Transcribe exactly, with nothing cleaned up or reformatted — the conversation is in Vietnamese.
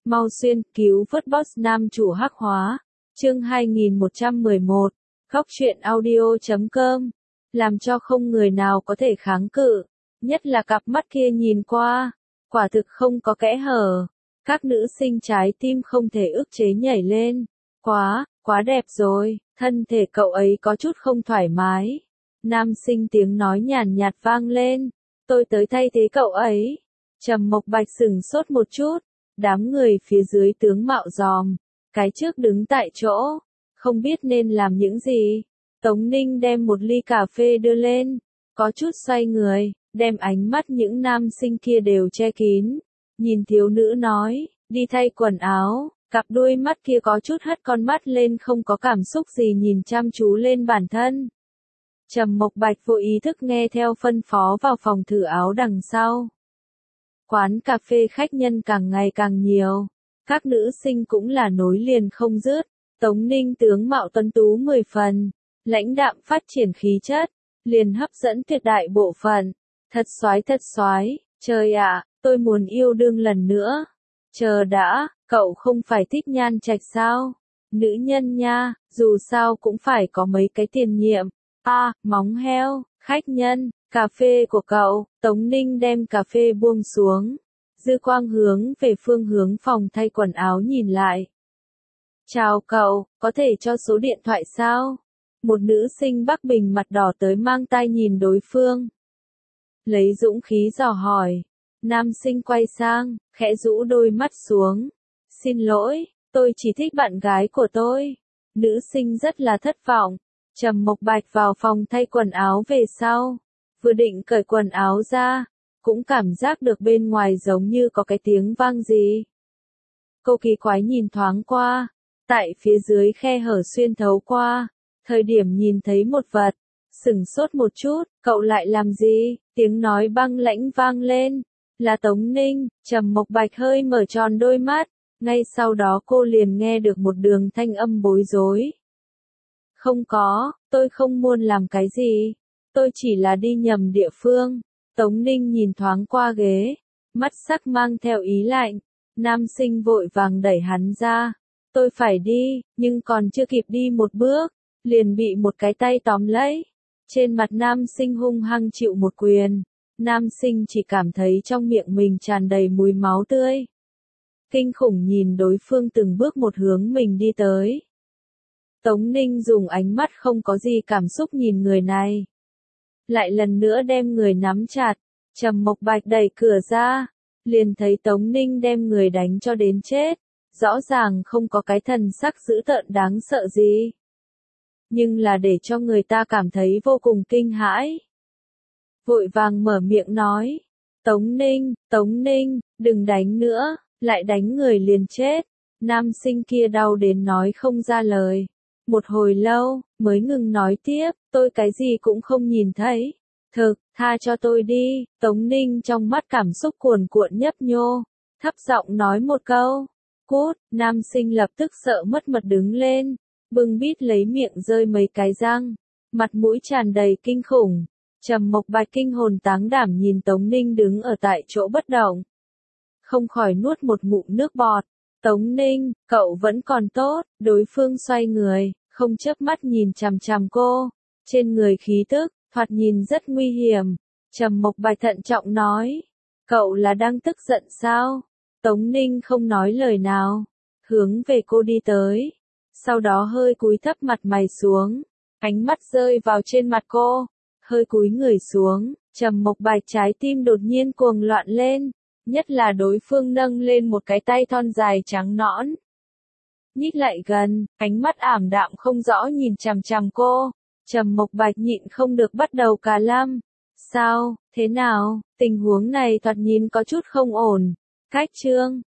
Mau xuyên, cứu vớt boss nam chủ hắc hóa. Chương hai nghìn một trăm mười một. Góc truyện audio chấm com. Làm cho không người nào có thể kháng cự. Nhất là cặp mắt kia nhìn qua. Quả thực không có kẽ hở. Các nữ sinh trái tim không thể ức chế nhảy lên. Quá, quá đẹp rồi. Thân thể cậu ấy có chút không thoải mái. Nam sinh tiếng nói nhàn nhạt vang lên. Tôi tới thay thế cậu ấy. Trầm Mộc Bạch sửng sốt một chút. Đám người phía dưới tướng mạo giòm. Cái trước đứng tại chỗ. Không biết nên làm những gì. Tống Ninh đem một ly cà phê đưa lên. Có chút xoay người. Đem ánh mắt những nam sinh kia đều che kín. Nhìn thiếu nữ nói. Đi thay quần áo. Cặp đuôi mắt kia có chút hất con mắt lên, không có cảm xúc gì nhìn chăm chú lên bản thân. Trầm Mộc Bạch vô ý thức nghe theo phân phó vào phòng thử áo đằng sau. Quán cà phê khách nhân càng ngày càng nhiều. Các nữ sinh cũng là nối liền không dứt. Tống Ninh tướng mạo tuấn tú mười phần. Lãnh đạm phát triển khí chất. Liền hấp dẫn tuyệt đại bộ phận. Thật soái thật soái. Trời ạ, tôi muốn yêu đương lần nữa. Chờ đã, cậu không phải thích Nhan Trạch sao? Nữ nhân nha, dù sao cũng phải có mấy cái tiền nhiệm. À, móng heo, khách nhân, cà phê của cậu. Tống Ninh đem cà phê buông xuống. Dư quang hướng về phương hướng phòng thay quần áo nhìn lại. Chào cậu, có thể cho số điện thoại sao? Một nữ sinh Bắc Bình mặt đỏ tới mang tai nhìn đối phương. Lấy dũng khí dò hỏi. Nam sinh quay sang, khẽ rũ đôi mắt xuống. Xin lỗi, tôi chỉ thích bạn gái của tôi. Nữ sinh rất là thất vọng. Trầm Mộc Bạch vào phòng thay quần áo về sau. Vừa định cởi quần áo ra, cũng cảm giác được bên ngoài giống như có cái tiếng vang gì. Cô kỳ quái nhìn thoáng qua. Tại phía dưới khe hở xuyên thấu qua. Thời điểm nhìn thấy một vật. Sửng sốt một chút, cậu lại làm gì? Tiếng nói băng lãnh vang lên. Là Tống Ninh. Trầm Mộc Bạch hơi mở tròn đôi mắt. Ngay sau đó cô liền nghe được một đường thanh âm bối rối. Không có, tôi không muốn làm cái gì. Tôi chỉ là đi nhầm địa phương. Tống Ninh nhìn thoáng qua ghế. Mắt sắc mang theo ý lạnh. Nam sinh vội vàng đẩy hắn ra. Tôi phải đi, nhưng còn chưa kịp đi một bước. Liền bị một cái tay tóm lấy. Trên mặt nam sinh hung hăng chịu một quyền. Nam sinh chỉ cảm thấy trong miệng mình tràn đầy mùi máu tươi. Kinh khủng nhìn đối phương từng bước một hướng mình đi tới. Tống Ninh dùng ánh mắt không có gì cảm xúc nhìn người này. Lại lần nữa đem người nắm chặt. Trầm Mộc Bạch đẩy cửa ra. Liền thấy Tống Ninh đem người đánh cho đến chết. Rõ ràng không có cái thần sắc dữ tợn đáng sợ gì. Nhưng là để cho người ta cảm thấy vô cùng kinh hãi. Vội vàng mở miệng nói. Tống Ninh, Tống Ninh, đừng đánh nữa, lại đánh người liền chết. Nam sinh kia đau đến nói không ra lời. Một hồi lâu, mới ngừng nói tiếp, tôi cái gì cũng không nhìn thấy. Thực, tha cho tôi đi. Tống Ninh trong mắt cảm xúc cuồn cuộn nhấp nhô. Thấp giọng nói một câu. Cút, nam sinh lập tức sợ mất mật đứng lên. Bưng bít lấy miệng rơi mấy cái răng. Mặt mũi tràn đầy kinh khủng. Trầm Mộc Bạch kinh hồn táng đảm nhìn Tống Ninh đứng ở tại chỗ bất động. Không khỏi nuốt một ngụm nước bọt. Tống Ninh, cậu vẫn còn tốt. Đối phương xoay người, không chớp mắt nhìn chằm chằm cô. Trên người khí tức, thoạt nhìn rất nguy hiểm. Trầm Mộc Bạch thận trọng nói. Cậu là đang tức giận sao? Tống Ninh không nói lời nào. Hướng về cô đi tới. Sau đó hơi cúi thấp mặt mày xuống. Ánh mắt rơi vào trên mặt cô. Hơi cúi người xuống. Trầm Mộc Bạch trái tim đột nhiên cuồng loạn lên. Nhất là đối phương nâng lên một cái tay thon dài trắng nõn. Nhích lại gần, ánh mắt ảm đạm không rõ nhìn chằm chằm cô. Trầm Mộc Bạch nhịn không được bắt đầu cà lăm. Sao, thế nào, tình huống này thoạt nhìn có chút không ổn. Cách trương,